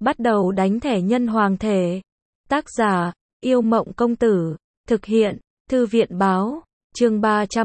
Bắt đầu đánh thẻ nhân hoàng thể. Tác giả, Yêu Mộng Công Tử. Thực hiện, Thư viện Báo. Chương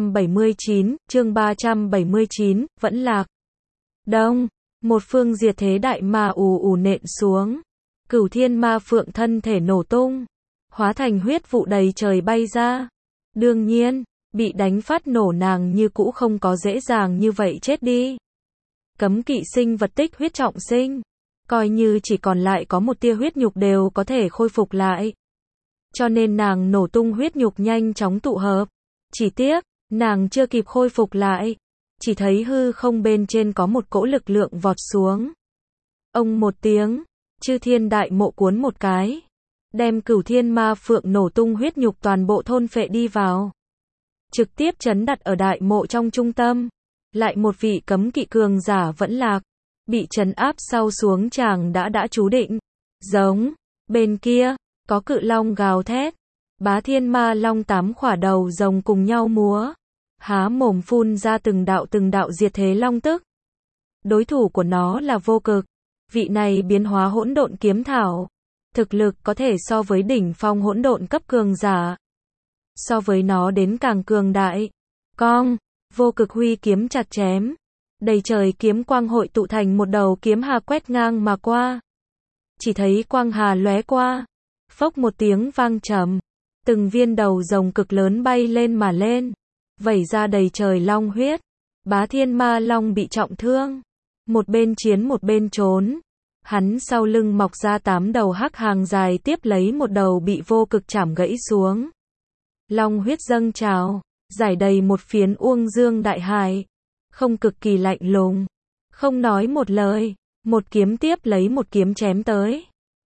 379, vẫn lạc. Đông, một phương diệt thế đại ma ù ù nện xuống. Cửu thiên ma phượng thân thể nổ tung, hóa thành huyết vụ đầy trời bay ra. Đương nhiên, bị đánh phát nổ nàng như cũ không có dễ dàng như vậy chết đi. Cấm kỵ sinh vật tích huyết trọng sinh, coi như chỉ còn lại có một tia huyết nhục đều có thể khôi phục lại. Cho nên nàng nổ tung huyết nhục nhanh chóng tụ hợp. Chỉ tiếc, nàng chưa kịp khôi phục lại, chỉ thấy hư không bên trên có một cỗ lực lượng vọt xuống. Ông một tiếng, chư thiên đại mộ cuốn một cái, đem cửu thiên ma phượng nổ tung huyết nhục toàn bộ thôn phệ đi vào. Trực tiếp chấn đặt ở đại mộ trong trung tâm. Lại một vị cấm kỵ cường giả vẫn lạc, bị trấn áp sau xuống tràng đã chú định. Giống, bên kia, có cự long gào thét. Bá thiên ma long 8 khỏa đầu rồng cùng nhau múa, há mồm phun ra từng đạo diệt thế long tức. Đối thủ của nó là vô cực, vị này biến hóa hỗn độn kiếm thảo, thực lực có thể so với đỉnh phong hỗn độn cấp cường giả. So với nó đến càng cường đại. Cong, vô cực huy kiếm chặt chém, đầy trời kiếm quang hội tụ thành một đầu kiếm hà quét ngang mà qua. Chỉ thấy quang hà lóe qua, phốc một tiếng vang trầm, từng viên đầu rồng cực lớn bay lên mà lên, vẩy ra đầy trời long huyết. Bá thiên ma long bị trọng thương, một bên chiến một bên trốn. Hắn sau lưng mọc ra 8 đầu hắc hàng dài tiếp lấy một đầu bị vô cực chảm gãy xuống. Long huyết dâng trào, giải đầy một phiến uông dương đại hải. Không cực kỳ lạnh lùng, không nói một lời, một kiếm tiếp lấy một kiếm chém tới.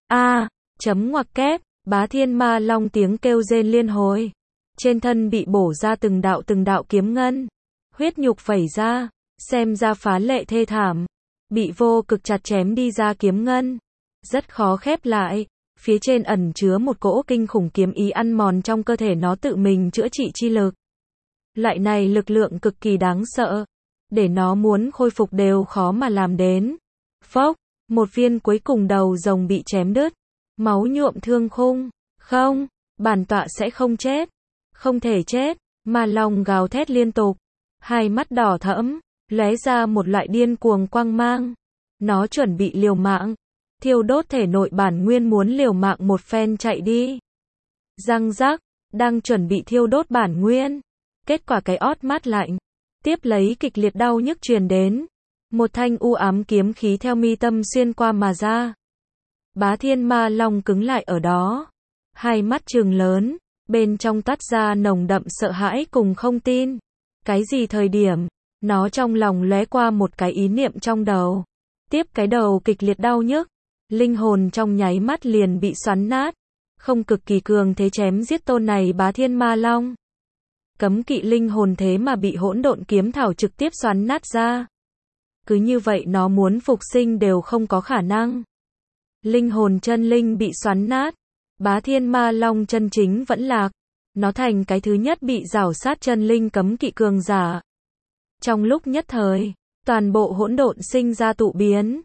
Chấm ngoặc kép, bá thiên ma long tiếng kêu rên liên hồi. Trên thân bị bổ ra từng đạo kiếm ngân. Huyết nhục vẩy ra, xem ra phá lệ thê thảm. Bị vô cực chặt chém đi ra kiếm ngân, rất khó khép lại. Phía trên ẩn chứa một cỗ kinh khủng kiếm ý ăn mòn trong cơ thể nó tự mình chữa trị chi lực. Loại này lực lượng cực kỳ đáng sợ, để nó muốn khôi phục đều khó mà làm đến. Phốc, một viên cuối cùng đầu rồng bị chém đứt, máu nhuộm thương khung. Không, bản tọa sẽ không chết, không thể chết. Ma long gào thét liên tục, hai mắt đỏ thẫm, lóe ra một loại điên cuồng quang mang. Nó chuẩn bị liều mạng, thiêu đốt thể nội bản nguyên, muốn liều mạng một phen chạy đi. Răng rắc, đang chuẩn bị thiêu đốt bản nguyên, kết quả cái ót mát lạnh, tiếp lấy kịch liệt đau nhức truyền đến. Một thanh u ám kiếm khí theo mi tâm xuyên qua mà ra. Bá thiên ma long cứng lại ở đó, hai mắt trừng lớn, bên trong toát ra nồng đậm sợ hãi cùng không tin. Cái gì thời điểm, nó trong lòng lóe qua một cái ý niệm trong đầu. Tiếp cái đầu kịch liệt đau nhức, linh hồn trong nháy mắt liền bị xoắn nát. Không cực kỳ cường thế chém giết tôn này bá thiên ma long. Cấm kỵ linh hồn thế mà bị hỗn độn kiếm thảo trực tiếp xoắn nát ra. Cứ như vậy nó muốn phục sinh đều không có khả năng. Linh hồn chân linh bị xoắn nát, bá thiên ma long chân chính vẫn lạc. Nó thành cái thứ nhất bị rảo sát chân linh cấm kỵ cường giả. Trong lúc nhất thời, toàn bộ hỗn độn sinh ra tụ biến.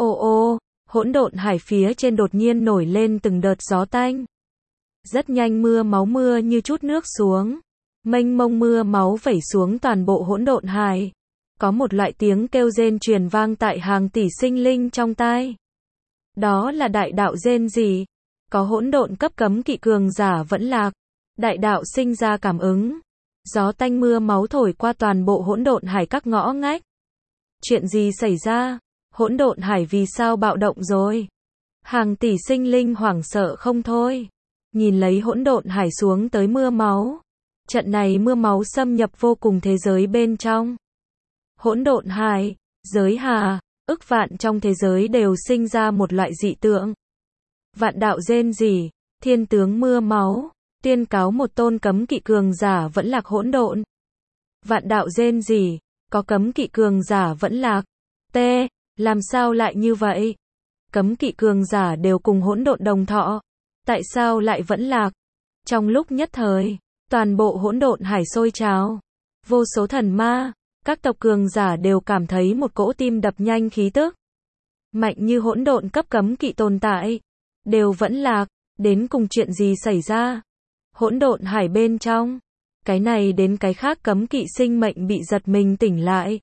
Hỗn độn hải phía trên đột nhiên nổi lên từng đợt gió tanh. Rất nhanh mưa như chút nước xuống. Mênh mông mưa máu vẩy xuống toàn bộ hỗn độn hải. Có một loại tiếng kêu rên truyền vang tại hàng tỷ sinh linh trong tai. Đó là đại đạo rên rỉ. Có hỗn độn cấp cấm kỵ cường giả vẫn lạc. Đại đạo sinh ra cảm ứng. Gió tanh mưa máu thổi qua toàn bộ hỗn độn hải các ngõ ngách. Chuyện gì xảy ra? Hỗn độn hải vì sao bạo động rồi? Hàng tỷ sinh linh hoảng sợ không thôi. Nhìn lấy hỗn độn hải xuống tới mưa máu. Trận này mưa máu xâm nhập vô cùng thế giới bên trong. Hỗn độn hải, giới hà, ức vạn trong thế giới đều sinh ra một loại dị tượng. Vạn đạo rên rỉ, thiên tướng mưa máu, tuyên cáo một tôn cấm kỵ cường giả vẫn lạc hỗn độn. Vạn đạo rên rỉ, có cấm kỵ cường giả vẫn lạc. Làm sao lại như vậy? Cấm kỵ cường giả đều cùng hỗn độn đồng thọ, tại sao lại vẫn lạc? Trong lúc nhất thời, toàn bộ hỗn độn hải sôi trào. Vô số thần ma, các tộc cường giả đều cảm thấy một cỗ tim đập nhanh khí tức. mạnh như hỗn độn cấp cấm kỵ tồn tại, đều vẫn lạc, đến cùng chuyện gì xảy ra? Hỗn độn hải bên trong, cái này đến cái khác cấm kỵ sinh mệnh bị giật mình tỉnh lại.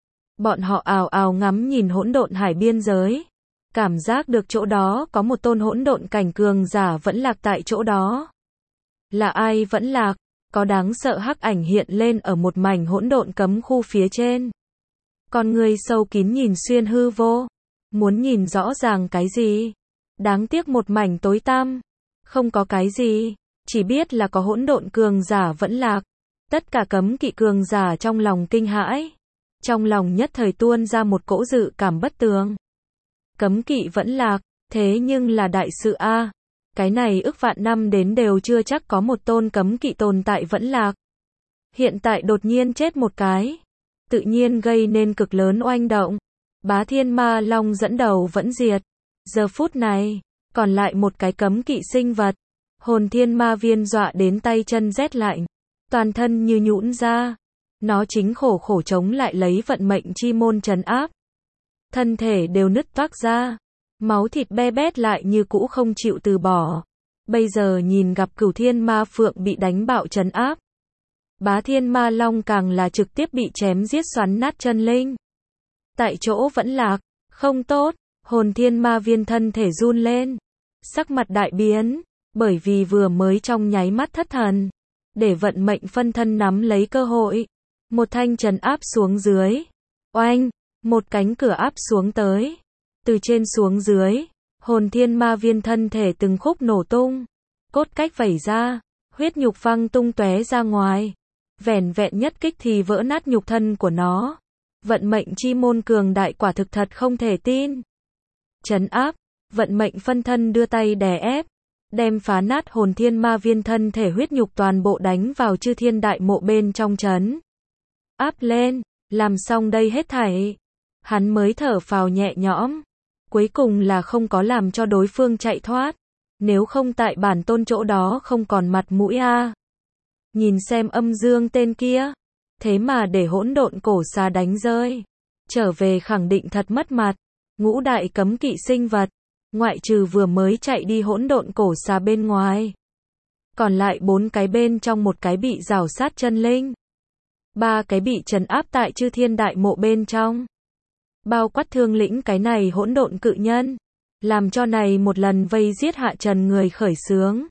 Bọn họ ào ào ngắm nhìn hỗn độn hải biên giới, cảm giác được chỗ đó có một tôn hỗn độn cảnh cường giả vẫn lạc tại chỗ đó. Là ai vẫn lạc? Có đáng sợ hắc ảnh hiện lên ở một mảnh hỗn độn cấm khu phía trên. Con người sâu kín nhìn xuyên hư vô, muốn nhìn rõ ràng cái gì? Đáng tiếc một mảnh tối tăm, không có cái gì, chỉ biết là có hỗn độn cường giả vẫn lạc. Tất cả cấm kỵ cường giả trong lòng kinh hãi, trong lòng nhất thời tuôn ra một cỗ dự cảm bất tường. Cấm kỵ vẫn lạc, thế nhưng là đại sự a. Cái này ức vạn năm đến đều chưa chắc có một tôn cấm kỵ tồn tại vẫn lạc. Hiện tại đột nhiên chết một cái, tự nhiên gây nên cực lớn oanh động. Bá Thiên Ma Long dẫn đầu vẫn diệt. Giờ phút này, còn lại một cái cấm kỵ sinh vật. Hồn Thiên Ma Viên dọa đến tay chân rét lạnh, toàn thân như nhũn ra. Nó chính khổ khổ chống lại lấy vận mệnh chi môn trấn áp. Thân thể đều nứt toác ra, máu thịt be bét lại như cũ không chịu từ bỏ. Bây giờ nhìn gặp Cửu Thiên Ma Phượng bị đánh bạo trấn áp. Bá Thiên Ma Long càng là trực tiếp bị chém giết xoắn nát chân linh. Tại chỗ vẫn lạc, không tốt, Hồn Thiên Ma Viên thân thể run lên, sắc mặt đại biến, bởi vì vừa mới trong nháy mắt thất thần, để vận mệnh phân thân nắm lấy cơ hội, một thanh trấn áp xuống dưới. Oanh, một cánh cửa áp xuống tới, từ trên xuống dưới, Hồn Thiên Ma Viên thân thể từng khúc nổ tung, cốt cách vẩy ra, huyết nhục văng tung tóe ra ngoài. Vẻn vẹn nhất kích thì vỡ nát nhục thân của nó. Vận mệnh chi môn cường đại quả thực thật không thể tin. Trấn áp, vận mệnh phân thân đưa tay đè ép, đem phá nát Hồn Thiên Ma Viên thân thể huyết nhục toàn bộ đánh vào Chư Thiên Đại Mộ bên trong trấn. Áp lên, làm xong đây hết thảy, hắn mới thở phào nhẹ nhõm. Cuối cùng là không có làm cho đối phương chạy thoát, nếu không tại bản tôn chỗ đó không còn mặt mũi a. Nhìn xem Âm Dương tên kia, thế mà để hỗn độn cổ xà đánh rơi, trở về khẳng định thật mất mặt. Ngũ đại cấm kỵ sinh vật, ngoại trừ vừa mới chạy đi hỗn độn cổ xà bên ngoài, còn lại 4 cái bên trong một cái bị rào sát chân linh, 3 cái bị trấn áp tại Chư Thiên Đại Mộ bên trong, bao quát Thương Lĩnh cái này hỗn độn cự nhân, làm cho này một lần vây giết Hạ Trần người khởi xướng,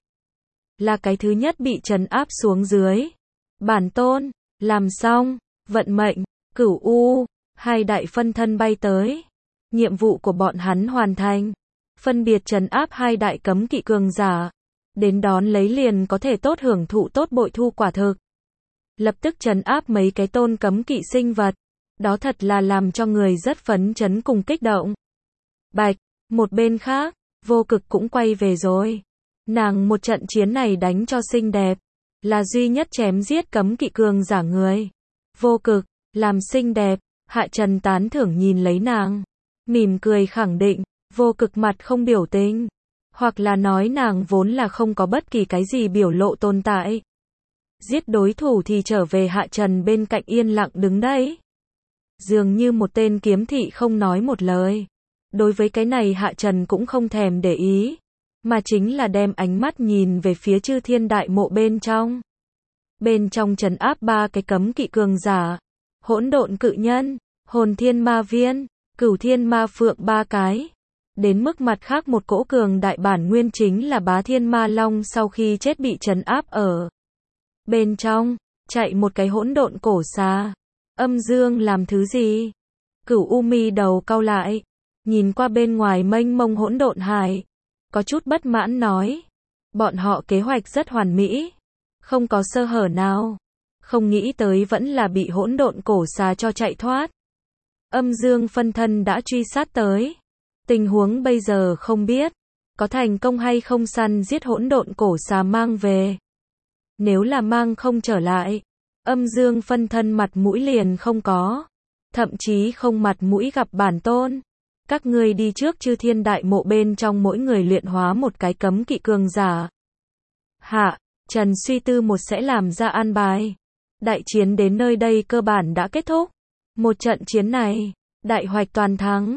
là cái thứ nhất bị trấn áp xuống dưới. Bản tôn, làm xong, vận mệnh, Cửu U, 2 đại phân thân bay tới. Nhiệm vụ của bọn hắn hoàn thành, phân biệt trấn áp 2 đại cấm kỵ cường giả, đến đón lấy liền có thể tốt hưởng thụ tốt bội thu quả thực. Lập tức trấn áp mấy cái tôn cấm kỵ sinh vật, đó thật là làm cho người rất phấn chấn cùng kích động. Bạch, một bên khác, Vô Cực cũng quay về rồi. Nàng một trận chiến này đánh cho xinh đẹp, là duy nhất chém giết cấm kỵ cường giả người. Vô Cực, làm xinh đẹp, Hạ Trần tán thưởng nhìn lấy nàng, mỉm cười khẳng định. Vô Cực mặt không biểu tình, hoặc là nói nàng vốn là không có bất kỳ cái gì biểu lộ tồn tại. Giết đối thủ thì trở về Hạ Trần bên cạnh yên lặng đứng đấy, dường như một tên kiếm thị không nói một lời. Đối với cái này Hạ Trần cũng không thèm để ý, mà chính là đem ánh mắt nhìn về phía Chư Thiên Đại Mộ bên trong. Bên trong trấn áp 3 cái cấm kỵ cường giả, hỗn độn cự nhân, Hồn Thiên Ma Viên, Cửu Thiên Ma Phượng 3 cái. Đến mức mặt khác một cỗ cường đại bản nguyên chính là Bá Thiên Ma Long sau khi chết bị trấn áp ở bên trong, chạy một cái hỗn độn cổ xà. Âm Dương làm thứ gì? Cửu U mi đầu cau lại, nhìn qua bên ngoài mênh mông hỗn độn hải, có chút bất mãn nói, bọn họ kế hoạch rất hoàn mỹ, không có sơ hở nào, không nghĩ tới vẫn là bị hỗn độn cổ xà cho chạy thoát. Âm Dương phân thân đã truy sát tới, tình huống bây giờ không biết có thành công hay không săn giết hỗn độn cổ xà mang về. Nếu là mang không trở lại, Âm Dương phân thân mặt mũi liền không có, thậm chí không mặt mũi gặp bản tôn. Các ngươi đi trước Chư Thiên Đại Mộ bên trong mỗi người luyện hóa một cái cấm kỵ cường giả. Hạ Trần suy tư một sẽ làm ra an bài. Đại chiến đến nơi đây cơ bản đã kết thúc. Một trận chiến này, đại hoạch toàn thắng,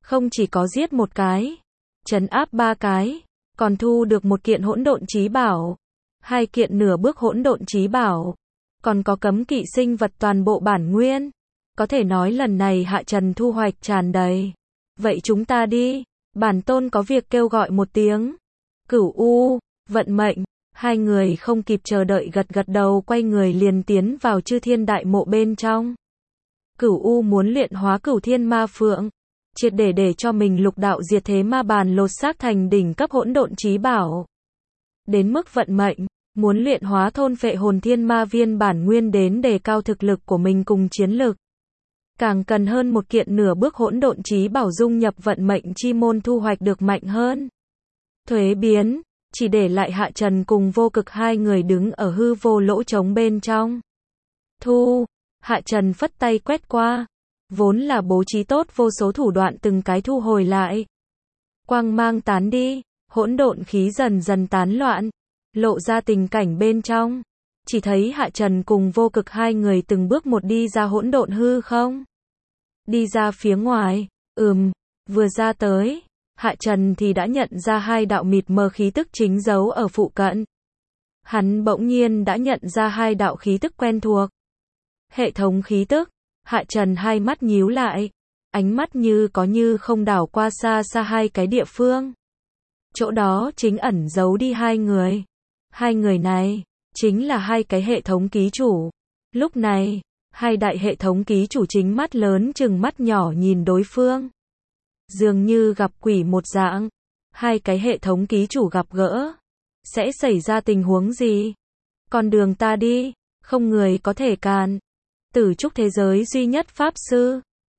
Không chỉ có giết một cái, trấn áp 3 cái, còn thu được một kiện hỗn độn chí bảo, 2 kiện nửa bước hỗn độn chí bảo, còn có cấm kỵ sinh vật toàn bộ bản nguyên. Có thể nói lần này Hạ Trần thu hoạch tràn đầy. Vậy chúng ta đi, bản tôn có việc kêu gọi một tiếng. Cửu U, vận mệnh, hai người không kịp chờ đợi gật gật đầu quay người liền tiến vào Chư Thiên Đại Mộ bên trong. Cửu U muốn luyện hóa Cửu Thiên Ma Phượng, triệt để cho mình lục đạo diệt thế ma bàn lột xác thành đỉnh cấp hỗn độn chí bảo. Đến mức vận mệnh, muốn luyện hóa thôn phệ hồn thiên ma viên bản nguyên đến đề cao thực lực của mình cùng chiến lực. Càng cần hơn một kiện nửa bước hỗn độn chí bảo dung nhập vận mệnh chi môn thu hoạch được mạnh hơn. Thuế biến, chỉ để lại Hạ Trần cùng Vô Cực hai người đứng ở hư vô lỗ trống bên trong. Thu, Hạ Trần phất tay quét qua, vốn là bố trí tốt vô số thủ đoạn từng cái thu hồi lại. Quang mang tán đi, hỗn độn khí dần dần tán loạn, lộ ra tình cảnh bên trong. Chỉ thấy Hạ Trần cùng Vô Cực hai người từng bước một đi ra hỗn độn hư không. Đi ra phía ngoài, vừa ra tới, Hạ Trần thì đã nhận ra hai đạo mịt mờ khí tức chính giấu ở phụ cận. Hắn bỗng nhiên đã nhận ra hai đạo khí tức quen thuộc. Hệ thống khí tức, Hạ Trần hai mắt nhíu lại, ánh mắt như có như không đảo qua xa xa hai cái địa phương. Chỗ đó chính ẩn giấu đi hai người. Hai người này, chính là hai cái hệ thống ký chủ. Lúc này, hai đại hệ thống ký chủ chính mắt lớn chừng mắt nhỏ nhìn đối phương. Dường như gặp quỷ một dạng. Hai cái hệ thống ký chủ gặp gỡ. Sẽ xảy ra tình huống gì? Con đường ta đi, không người có thể cản. Tử trúc thế giới duy nhất pháp sư.